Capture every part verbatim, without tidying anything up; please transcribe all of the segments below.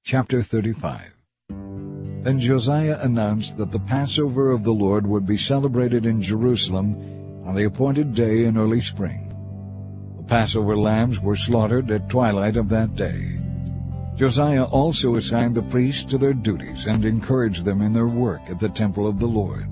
Chapter thirty-five. Then Josiah announced that the Passover of the Lord would be celebrated in Jerusalem on the appointed day in early spring. The Passover lambs were slaughtered at twilight of that day. Josiah also assigned the priests to their duties and encouraged them in their work at the temple of the Lord.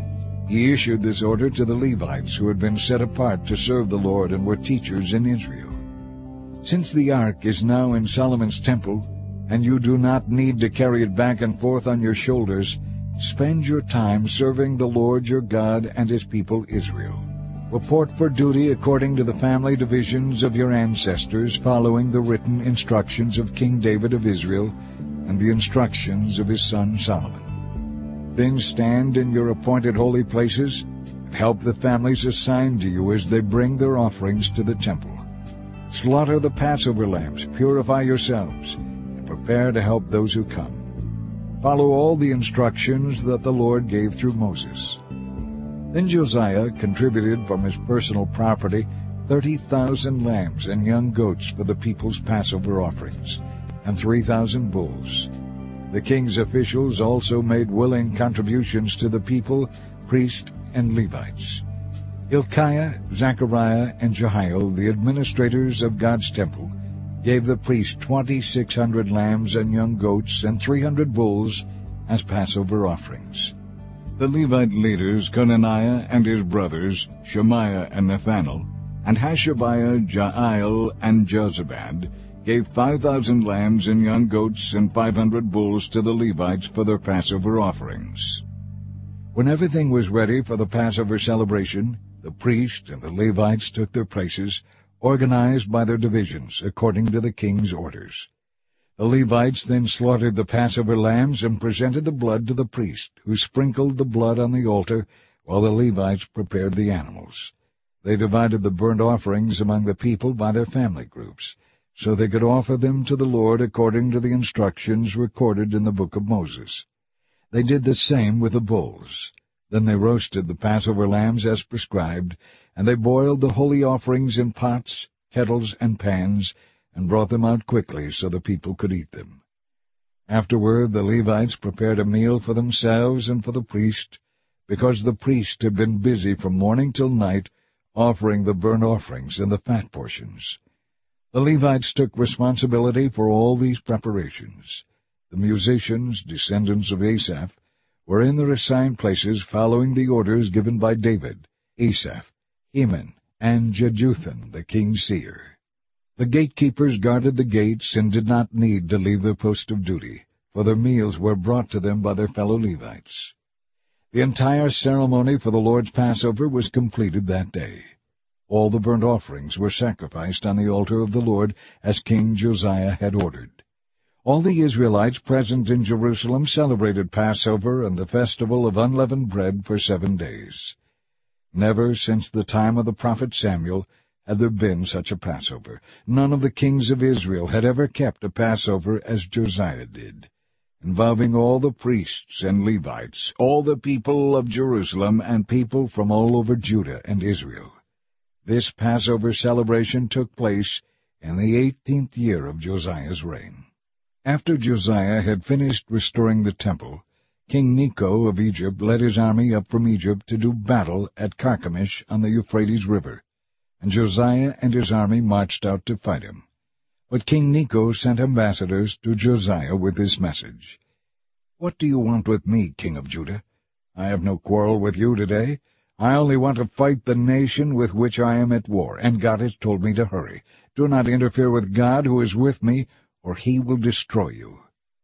He issued this order to the Levites who had been set apart to serve the Lord and were teachers in Israel. Since the ark is now in Solomon's temple, and you do not need to carry it back and forth on your shoulders, spend your time serving the Lord your God and his people Israel. Report for duty according to the family divisions of your ancestors, following the written instructions of King David of Israel and the instructions of his son Solomon. Then stand in your appointed holy places and help the families assigned to you as they bring their offerings to the temple. Slaughter the Passover lambs, purify yourselves, prepare to help those who come. Follow all the instructions that the Lord gave through Moses. Then Josiah contributed from his personal property thirty thousand lambs and young goats for the people's Passover offerings, and three thousand bulls. The king's officials also made willing contributions to the people, priests, and Levites. Hilkiah, Zechariah, and Jehiel, the administrators of God's temple, gave the priests twenty-six hundred lambs and young goats and three hundred bulls as Passover offerings. The Levite leaders, Conaniah and his brothers, Shemaiah and Nathanael, and Hashabiah, Jael, and Jozabad, gave five thousand lambs and young goats and five hundred bulls to the Levites for their Passover offerings. When everything was ready for the Passover celebration, the priests and the Levites took their places, organized by their divisions, according to the king's orders. The Levites then slaughtered the Passover lambs and presented the blood to the priest, who sprinkled the blood on the altar, while the Levites prepared the animals. They divided the burnt offerings among the people by their family groups, so they could offer them to the Lord according to the instructions recorded in the book of Moses. They did the same with the bulls. Then they roasted the Passover lambs as prescribed, and they boiled the holy offerings in pots, kettles, and pans, and brought them out quickly so the people could eat them. Afterward the Levites prepared a meal for themselves and for the priest, because the priest had been busy from morning till night offering the burnt offerings and the fat portions. The Levites took responsibility for all these preparations. The musicians, descendants of Asaph, were in their assigned places following the orders given by David, Asaph, Heman, and Jeduthun, the king's seer. The gatekeepers guarded the gates and did not need to leave their post of duty, for their meals were brought to them by their fellow Levites. The entire ceremony for the Lord's Passover was completed that day. All the burnt offerings were sacrificed on the altar of the Lord, as King Josiah had ordered. All the Israelites present in Jerusalem celebrated Passover and the festival of unleavened bread for seven days. Never since the time of the prophet Samuel had there been such a Passover. None of the kings of Israel had ever kept a Passover as Josiah did, involving all the priests and Levites, all the people of Jerusalem, and people from all over Judah and Israel. This Passover celebration took place in the eighteenth year of Josiah's reign. After Josiah had finished restoring the temple, King Necho of Egypt led his army up from Egypt to do battle at Carchemish on the Euphrates River, and Josiah and his army marched out to fight him. But King Necho sent ambassadors to Josiah with this message: "What do you want with me, King of Judah? I have no quarrel with you today. I only want to fight the nation with which I am at war, and God has told me to hurry. Do not interfere with God who is with me, or he will destroy you."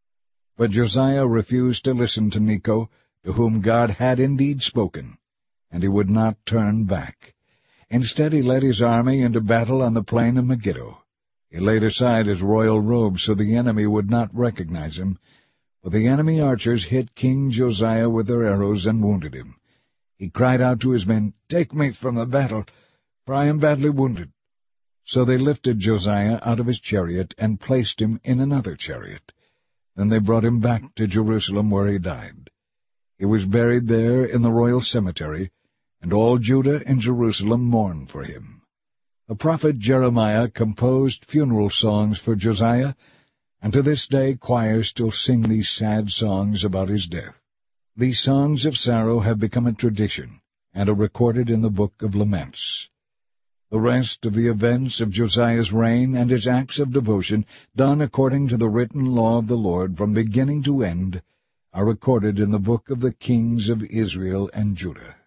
But Josiah refused to listen to Necho, to whom God had indeed spoken, and he would not turn back. Instead he led his army into battle on the plain of Megiddo. He laid aside his royal robe so the enemy would not recognize him, but the enemy archers hit King Josiah with their arrows and wounded him. He cried out to his men, "Take me from the battle, for I am badly wounded." So they lifted Josiah out of his chariot and placed him in another chariot. Then they brought him back to Jerusalem, where he died. He was buried there in the royal cemetery, and all Judah and Jerusalem mourned for him. The prophet Jeremiah composed funeral songs for Josiah, And to this day choirs still sing these sad songs about his death. These songs of sorrow have become a tradition, and are recorded in the Book of Laments. The rest of the events of Josiah's reign and his acts of devotion, done according to the written law of the Lord from beginning to end, are recorded in the book of the kings of Israel and Judah.